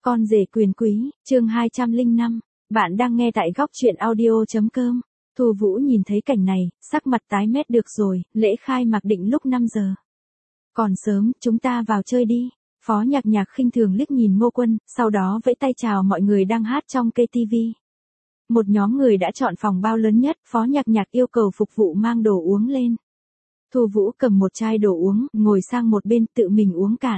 Con rể quyền quý, chương 205. Bạn đang nghe tại góc truyện audio.com. Thu Vũ nhìn thấy cảnh này, sắc mặt tái mét. Được rồi, lễ khai mạc định lúc 5 giờ. Còn sớm, chúng ta vào chơi đi. Phó Nhạc Nhạc khinh thường liếc nhìn Ngô Quân, sau đó vẫy tay chào mọi người đang hát trong cây TV. Một nhóm người đã chọn phòng bao lớn nhất, Phó Nhạc Nhạc yêu cầu phục vụ mang đồ uống lên. Thu Vũ cầm một chai đồ uống, ngồi sang một bên tự mình uống cạn.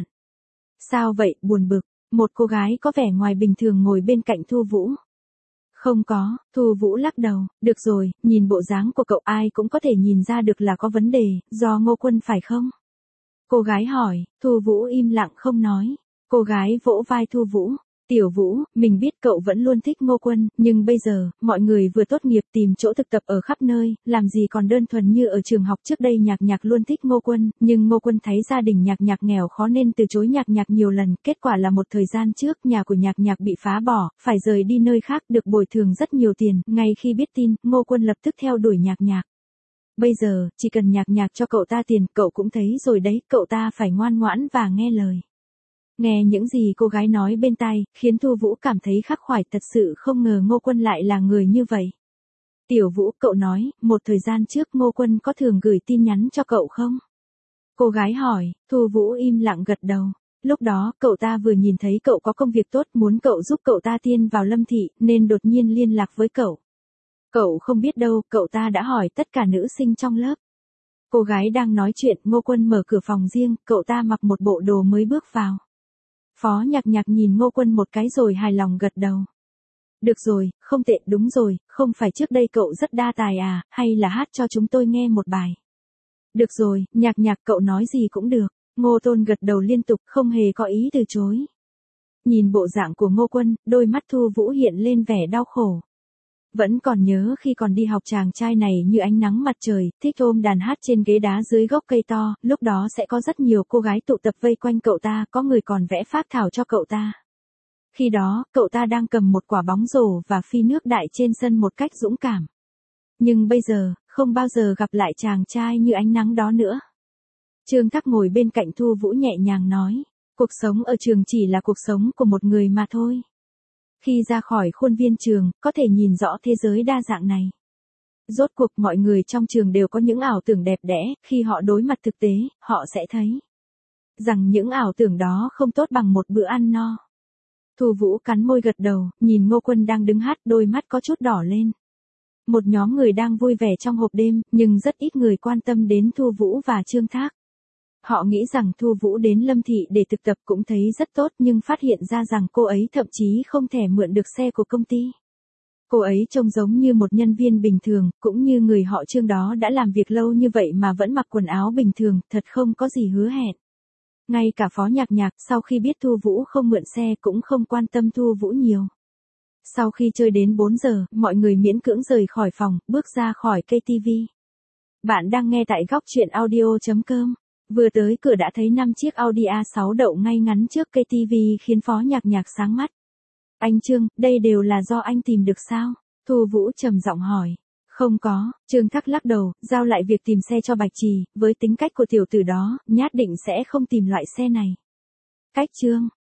Sao vậy, buồn bực? Một cô gái có vẻ ngoài bình thường ngồi bên cạnh Thu Vũ. Không có, Thu Vũ lắc đầu. Được rồi, nhìn bộ dáng của cậu ai cũng có thể nhìn ra được là có vấn đề, do Ngô Quân phải không? Cô gái hỏi, Thu Vũ im lặng không nói. Cô gái vỗ vai Thu Vũ. Tiểu Vũ, mình biết cậu vẫn luôn thích Ngô Quân, nhưng bây giờ, mọi người vừa tốt nghiệp tìm chỗ thực tập ở khắp nơi, làm gì còn đơn thuần như ở trường học trước đây. Nhạc Nhạc luôn thích Ngô Quân, nhưng Ngô Quân thấy gia đình Nhạc Nhạc nghèo khó nên từ chối Nhạc Nhạc nhiều lần, kết quả là một thời gian trước nhà của Nhạc Nhạc bị phá bỏ, phải rời đi nơi khác được bồi thường rất nhiều tiền, ngay khi biết tin, Ngô Quân lập tức theo đuổi Nhạc Nhạc. Bây giờ, chỉ cần Nhạc Nhạc cho cậu ta tiền, cậu cũng thấy rồi đấy, cậu ta phải ngoan ngoãn và nghe lời. Nghe những gì cô gái nói bên tai, khiến Thu Vũ cảm thấy khắc khoải, thật sự không ngờ Ngô Quân lại là người như vậy. Tiểu Vũ, cậu nói, một thời gian trước Ngô Quân có thường gửi tin nhắn cho cậu không? Cô gái hỏi, Thu Vũ im lặng gật đầu. Lúc đó, cậu ta vừa nhìn thấy cậu có công việc tốt, muốn cậu giúp cậu ta tiên vào Lâm Thị, nên đột nhiên liên lạc với cậu. Cậu không biết đâu, cậu ta đã hỏi tất cả nữ sinh trong lớp. Cô gái đang nói chuyện, Ngô Quân mở cửa phòng riêng, cậu ta mặc một bộ đồ mới bước vào. Phó Nhạc Nhạc nhìn Ngô Quân một cái rồi hài lòng gật đầu. Được rồi, không tệ, đúng rồi, không phải trước đây cậu rất đa tài à, hay là hát cho chúng tôi nghe một bài. Được rồi, Nhạc Nhạc, cậu nói gì cũng được. Ngô Tôn gật đầu liên tục, không hề có ý từ chối. Nhìn bộ dạng của Ngô Quân, đôi mắt Thu Vũ hiện lên vẻ đau khổ. Vẫn còn nhớ khi còn đi học chàng trai này như ánh nắng mặt trời, thích ôm đàn hát trên ghế đá dưới gốc cây to, lúc đó sẽ có rất nhiều cô gái tụ tập vây quanh cậu ta, có người còn vẽ phác thảo cho cậu ta. Khi đó, cậu ta đang cầm một quả bóng rổ và phi nước đại trên sân một cách dũng cảm. Nhưng bây giờ, không bao giờ gặp lại chàng trai như ánh nắng đó nữa. Trương Thắc ngồi bên cạnh Thu Vũ nhẹ nhàng nói, cuộc sống ở trường chỉ là cuộc sống của một người mà thôi. Khi ra khỏi khuôn viên trường, có thể nhìn rõ thế giới đa dạng này. Rốt cuộc mọi người trong trường đều có những ảo tưởng đẹp đẽ, khi họ đối mặt thực tế, họ sẽ thấy rằng những ảo tưởng đó không tốt bằng một bữa ăn no. Thu Vũ cắn môi gật đầu, nhìn Ngô Quân đang đứng hát, đôi mắt có chút đỏ lên. Một nhóm người đang vui vẻ trong hộp đêm, nhưng rất ít người quan tâm đến Thu Vũ và Trương Thác. Họ nghĩ rằng Thu Vũ đến Lâm Thị để thực tập cũng thấy rất tốt, nhưng phát hiện ra rằng cô ấy thậm chí không thể mượn được xe của công ty. Cô ấy trông giống như một nhân viên bình thường, cũng như người họ Trương đó đã làm việc lâu như vậy mà vẫn mặc quần áo bình thường, thật không có gì hứa hẹn. Ngay cả Phó Nhạc Nhạc sau khi biết Thu Vũ không mượn xe cũng không quan tâm Thu Vũ nhiều. Sau khi chơi đến 4 giờ, mọi người miễn cưỡng rời khỏi phòng, bước ra khỏi cây TV. Bạn đang nghe tại góc truyện audio.com. Vừa tới cửa đã thấy 5 chiếc Audi A6 đậu ngay ngắn trước cây TV khiến Phó Nhạc Nhạc sáng mắt. Anh Trương, đây đều là do anh tìm được sao? Thu Vũ trầm giọng hỏi. Không có, Trương Thắc lắc đầu, giao lại việc tìm xe cho Bạch Trì, với tính cách của tiểu tử đó, nhất định sẽ không tìm loại xe này. Cách Trương,